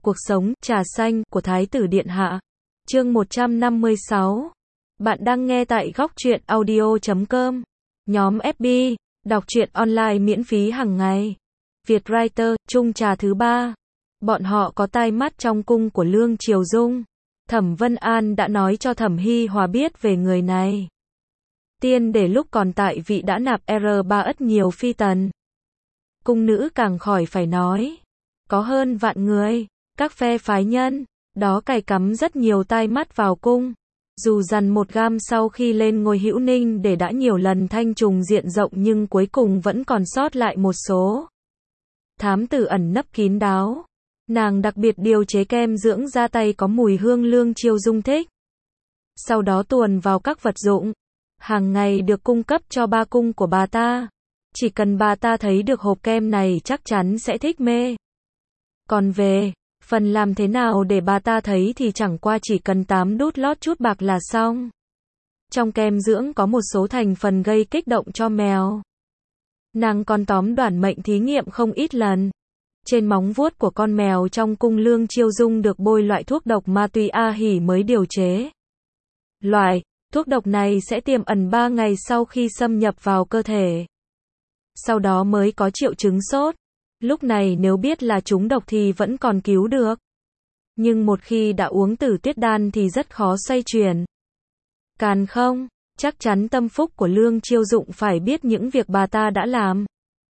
Cuộc sống, trà xanh, của Thái tử Điện Hạ. Chương 156. Bạn đang nghe tại góc truyện audio.com. Nhóm FB, đọc truyện online miễn phí hàng ngày. Vietwriter, chung trà thứ 3. Bọn họ có tai mắt trong cung của Lương Triều Dung. Thẩm Vân An đã nói cho Thẩm Hi Hòa biết về người này. Tiên để lúc còn tại vị đã nạp R3 ất nhiều phi tần. Cung nữ càng khỏi phải nói. Có hơn vạn người, các phe phái nhân, đó cài cắm rất nhiều tai mắt vào cung. Dù dằn một gam sau khi lên ngôi Hữu Ninh để đã nhiều lần thanh trùng diện rộng nhưng cuối cùng vẫn còn sót lại một số. Thám tử ẩn nấp kín đáo. Nàng đặc biệt điều chế kem dưỡng da tay có mùi hương Lương Triều Dung thích. Sau đó tuồn vào các vật dụng. Hàng ngày được cung cấp cho ba cung của bà ta. Chỉ cần bà ta thấy được hộp kem này chắc chắn sẽ thích mê. Còn về phần làm thế nào để bà ta thấy thì chẳng qua chỉ cần 8 đút lót chút bạc là xong. Trong kem dưỡng có một số thành phần gây kích động cho mèo. Nàng còn tóm đoản mệnh thí nghiệm không ít lần. Trên móng vuốt của con mèo trong cung Lương Triều Dung được bôi loại thuốc độc ma túy A Hỉ mới điều chế. Loại thuốc độc này sẽ tiềm ẩn 3 ngày sau khi xâm nhập vào cơ thể. Sau đó mới có triệu chứng sốt. Lúc này nếu biết là trúng độc thì vẫn còn cứu được. Nhưng một khi đã uống Tử Tuyết Đan thì rất khó xoay chuyển. Càn không, chắc chắn tâm phúc của Lương Triều Dụng phải biết những việc bà ta đã làm.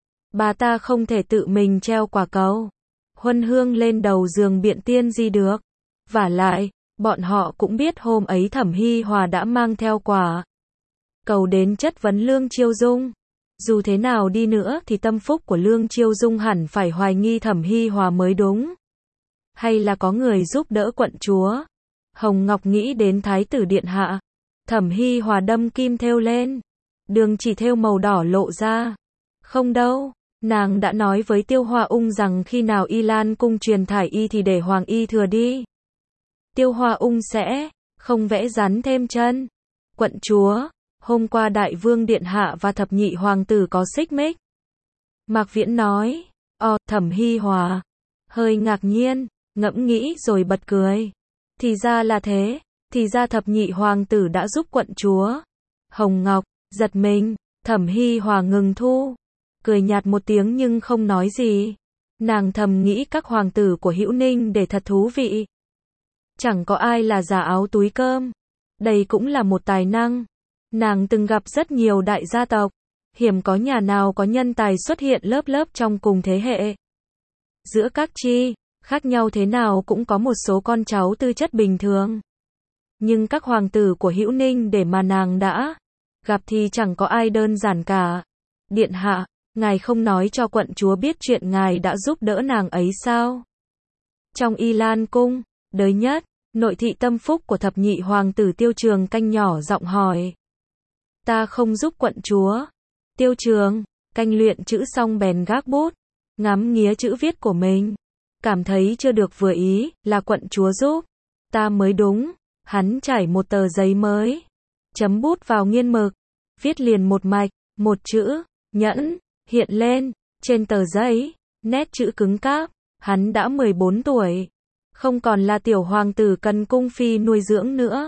Bà ta không thể tự mình treo quả cầu huân hương lên đầu giường biện tiên gì được. Vả lại, bọn họ cũng biết hôm ấy Thẩm Hi Hòa đã mang theo quả cầu đến chất vấn Lương Triều Dung. Dù thế nào đi nữa thì tâm phúc của Lương Triều Dung hẳn phải hoài nghi Thẩm Hi Hòa mới đúng. Hay là có người giúp đỡ quận chúa? Hồng Ngọc nghĩ đến Thái tử Điện Hạ. Thẩm Hi Hòa đâm kim thêu lên. Đường chỉ thêu màu đỏ lộ ra. Không đâu, nàng đã nói với Tiêu Hoa Ung rằng khi nào Y Lan cung truyền thải y thì để Hoàng y thừa đi. Tiêu Hoa Ung sẽ không vẽ rắn thêm chân. Quận chúa, hôm qua Đại Vương Điện Hạ và thập nhị hoàng tử có xích mích. Mạc Viễn nói. Thẩm Hi Hòa hơi ngạc nhiên, ngẫm nghĩ rồi bật cười. Thì ra là thế, thì ra thập nhị hoàng tử đã giúp quận chúa. Hồng Ngọc giật mình, Thẩm Hi Hòa ngừng thu, cười nhạt một tiếng nhưng không nói gì. Nàng thầm nghĩ các hoàng tử của Hữu Ninh để thật thú vị. Chẳng có ai là giả áo túi cơm. Đây cũng là một tài năng. Nàng từng gặp rất nhiều đại gia tộc, hiếm có nhà nào có nhân tài xuất hiện lớp lớp trong cùng thế hệ. Giữa các chi, khác nhau thế nào cũng có một số con cháu tư chất bình thường. Nhưng các hoàng tử của Hữu Ninh để mà nàng đã gặp thì chẳng có ai đơn giản cả. Điện Hạ, ngài không nói cho quận chúa biết chuyện ngài đã giúp đỡ nàng ấy sao? Trong Y Lan cung, đới nhất, nội thị tâm phúc của thập nhị hoàng tử Tiêu Trường Canh nhỏ giọng hỏi. Ta không giúp quận chúa. Tiêu Trường Canh luyện chữ xong bèn gác bút, ngắm nghía chữ viết của mình. Cảm thấy chưa được vừa ý, là quận chúa giúp. Ta mới đúng. Hắn trải một tờ giấy mới. Chấm bút vào nghiên mực. Viết liền một mạch, một chữ, nhẫn, hiện lên. Trên tờ giấy, nét chữ cứng cáp. Hắn đã 14 tuổi. Không còn là tiểu hoàng tử cần cung phi nuôi dưỡng nữa.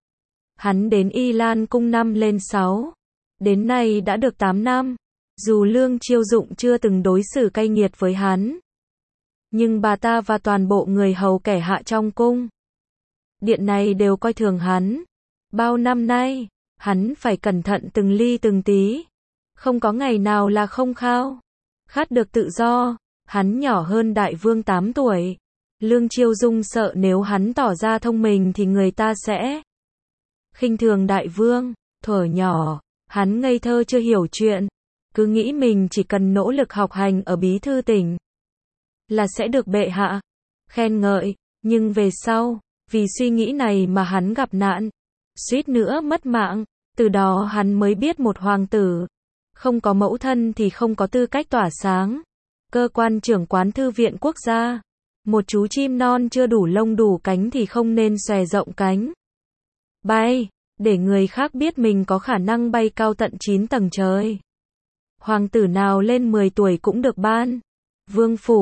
Hắn đến Y Lan cung năm lên 6. Đến nay đã được 8 năm. Dù Lương Triều Dụng chưa từng đối xử cay nghiệt với hắn. Nhưng bà ta và toàn bộ người hầu kẻ hạ trong cung điện này đều coi thường hắn. Bao năm nay, hắn phải cẩn thận từng ly từng tí. Không có ngày nào là không khao khát được tự do. Hắn nhỏ hơn Đại Vương 8 tuổi. Lương Triều Dung sợ nếu hắn tỏ ra thông minh thì người ta sẽ khinh thường Đại Vương. Thuở nhỏ, hắn ngây thơ chưa hiểu chuyện. Cứ nghĩ mình chỉ cần nỗ lực học hành ở bí thư tỉnh là sẽ được bệ hạ khen ngợi. Nhưng về sau, vì suy nghĩ này mà hắn gặp nạn, suýt nữa mất mạng. Từ đó hắn mới biết một hoàng tử không có mẫu thân thì không có tư cách tỏa sáng. Cơ quan trưởng quán thư viện quốc gia. Một chú chim non chưa đủ lông đủ cánh thì không nên xòe rộng cánh bay, để người khác biết mình có khả năng bay cao tận 9 tầng trời. Hoàng tử nào lên 10 tuổi cũng được ban vương phủ.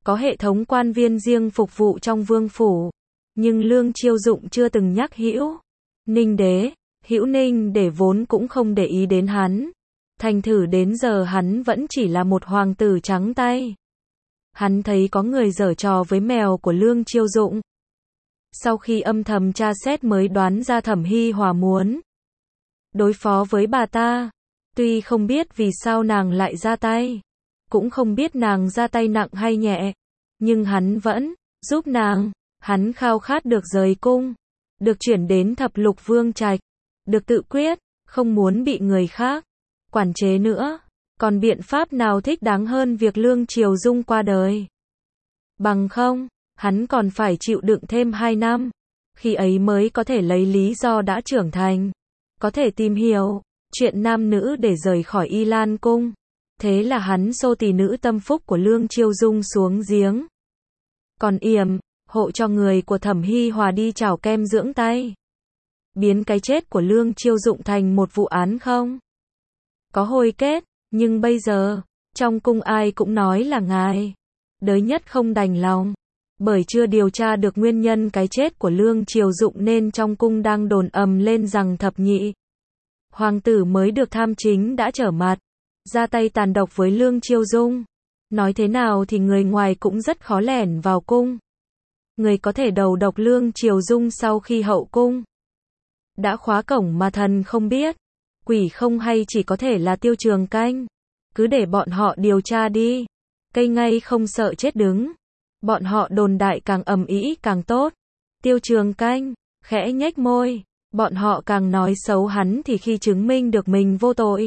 có hệ thống quan viên riêng phục vụ trong vương phủ. Nhưng Lương Chiêu Dụng chưa từng nhắc Hữu Ninh Đế, Hữu Ninh Đế vốn cũng không để ý đến hắn. Thành thử đến giờ hắn vẫn chỉ là một hoàng tử trắng tay. Hắn thấy có người giở trò với mèo của Lương Chiêu Dụng. Sau khi âm thầm tra xét mới đoán ra Thẩm Hi Hòa muốn đối phó với bà ta. Tuy không biết vì sao nàng lại ra tay, cũng không biết nàng ra tay nặng hay nhẹ, nhưng hắn vẫn giúp nàng. Hắn khao khát được rời cung, được chuyển đến Thập Lục Vương Trạch, được tự quyết, không muốn bị người khác quản chế nữa. Còn biện pháp nào thích đáng hơn việc Lương Triều Dung qua đời? Bằng không, hắn còn phải chịu đựng thêm 2 năm. Khi ấy mới có thể lấy lý do đã trưởng thành, có thể tìm hiểu chuyện nam nữ để rời khỏi Y Lan Cung. Thế là hắn xô tỷ nữ tâm phúc của Lương Chiêu Dung xuống giếng. Còn yểm hộ cho người của Thẩm Hi Hòa đi chảo kem dưỡng tay. Biến cái chết của Lương Chiêu Dụng thành một vụ án không có hồi kết. Nhưng bây giờ, trong cung ai cũng nói là ngài đới nhất không đành lòng. Bởi chưa điều tra được nguyên nhân cái chết của Lương Chiêu Dụng nên trong cung đang đồn ầm lên rằng thập nhị hoàng tử mới được tham chính đã trở mặt, ra tay tàn độc với Lương Chiêu Dung. Nói thế nào thì người ngoài cũng rất khó lẻn vào cung. Người có thể đầu độc Lương Chiêu Dung sau khi hậu cung đã khóa cổng mà thần không biết, quỷ không hay chỉ có thể là Tiêu Trường Canh. Cứ để bọn họ điều tra đi. Cây ngay không sợ chết đứng. Bọn họ đồn đại càng ầm ĩ càng tốt. Tiêu Trường Canh khẽ nhếch môi. Bọn họ càng nói xấu hắn thì khi chứng minh được mình vô tội,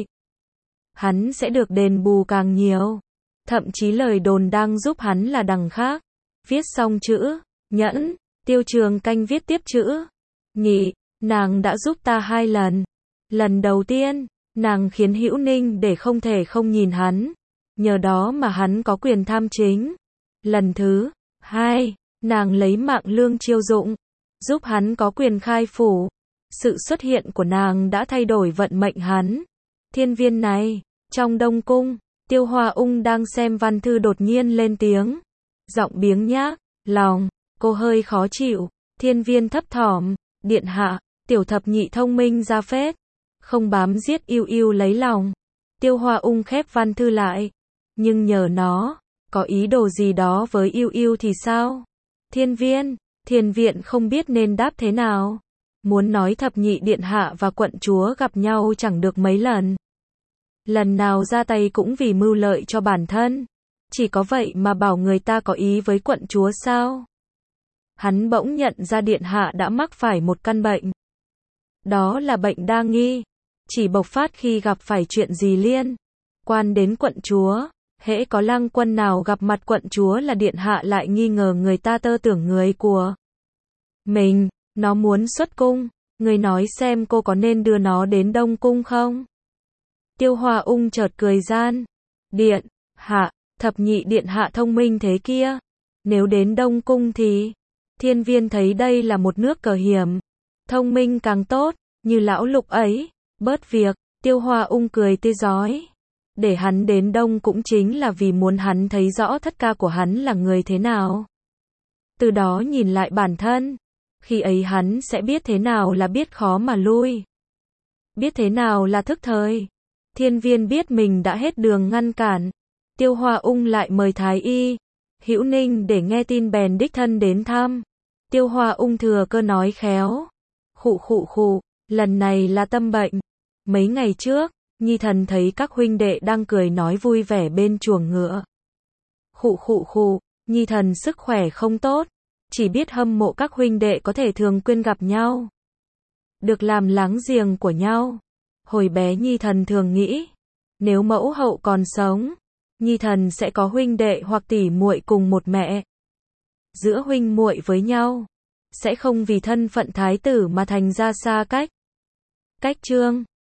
hắn sẽ được đền bù càng nhiều. Thậm chí lời đồn đang giúp hắn là đằng khác. Viết xong chữ nhẫn, Tiêu Trường Canh viết tiếp chữ nhị. Nàng đã giúp ta 2 lần. Lần đầu tiên, nàng khiến Hữu Ninh để không thể không nhìn hắn. Nhờ đó mà hắn có quyền tham chính. Lần thứ 2, nàng lấy mạng Lương Chiêu Dụng, giúp hắn có quyền khai phủ. Sự xuất hiện của nàng đã thay đổi vận mệnh hắn. Thiên viên này, trong Đông Cung, Tiêu Hoa Ung đang xem văn thư đột nhiên lên tiếng. Giọng biếng nhác, lòng, cô hơi khó chịu. Thiên viên thấp thỏm, điện hạ, tiểu thập nhị thông minh ra phết. Không bám giết Yêu Yêu lấy lòng. Tiêu Hoa Ung khép văn thư lại. Nhưng nhờ nó có ý đồ gì đó với Yêu Yêu thì sao? Thiên viện không biết nên đáp thế nào. Muốn nói thập nhị điện hạ và quận chúa gặp nhau chẳng được mấy lần. Lần nào ra tay cũng vì mưu lợi cho bản thân. Chỉ có vậy mà bảo người ta có ý với quận chúa sao? Hắn bỗng nhận ra điện hạ đã mắc phải một căn bệnh. Đó là bệnh đa nghi. Chỉ bộc phát khi gặp phải chuyện gì liên quan đến quận chúa. Hễ có lang quân nào gặp mặt quận chúa là điện hạ lại nghi ngờ người ta tơ tưởng người của mình. Nó muốn xuất cung. Người nói xem cô có nên đưa nó đến Đông Cung không? Tiêu Hoa Ung chợt cười gian. Điện hạ, thập nhị điện hạ thông minh thế kia. Nếu đến Đông Cung thì Thiên viên thấy đây là một nước cờ hiểm. Thông minh càng tốt, như lão Lục ấy. Bớt việc, Tiêu Hoa Ung cười tươi rói. Để hắn đến Đông cũng chính là vì muốn hắn thấy rõ thất ca của hắn là người thế nào. Từ đó nhìn lại bản thân. Khi ấy hắn sẽ biết thế nào là biết khó mà lui. Biết thế nào là thức thời. Thiên viên biết mình đã hết đường ngăn cản. Tiêu Hoa Ung lại mời Thái Y Hữu Ninh để nghe tin bèn đích thân đến thăm. Tiêu Hoa Ung thừa cơ nói khéo. Khụ, lần này là tâm bệnh. Mấy ngày trước, Nhi thần thấy các huynh đệ đang cười nói vui vẻ bên chuồng ngựa. Khụ, Nhi thần sức khỏe không tốt. Chỉ biết hâm mộ các huynh đệ có thể thường quyên gặp nhau. Được làm láng giềng của nhau. Hồi bé Nhi thần thường nghĩ. Nếu mẫu hậu còn sống, Nhi thần sẽ có huynh đệ hoặc tỷ muội cùng một mẹ. Giữa huynh muội với nhau, sẽ không vì thân phận thái tử mà thành ra xa cách. Chương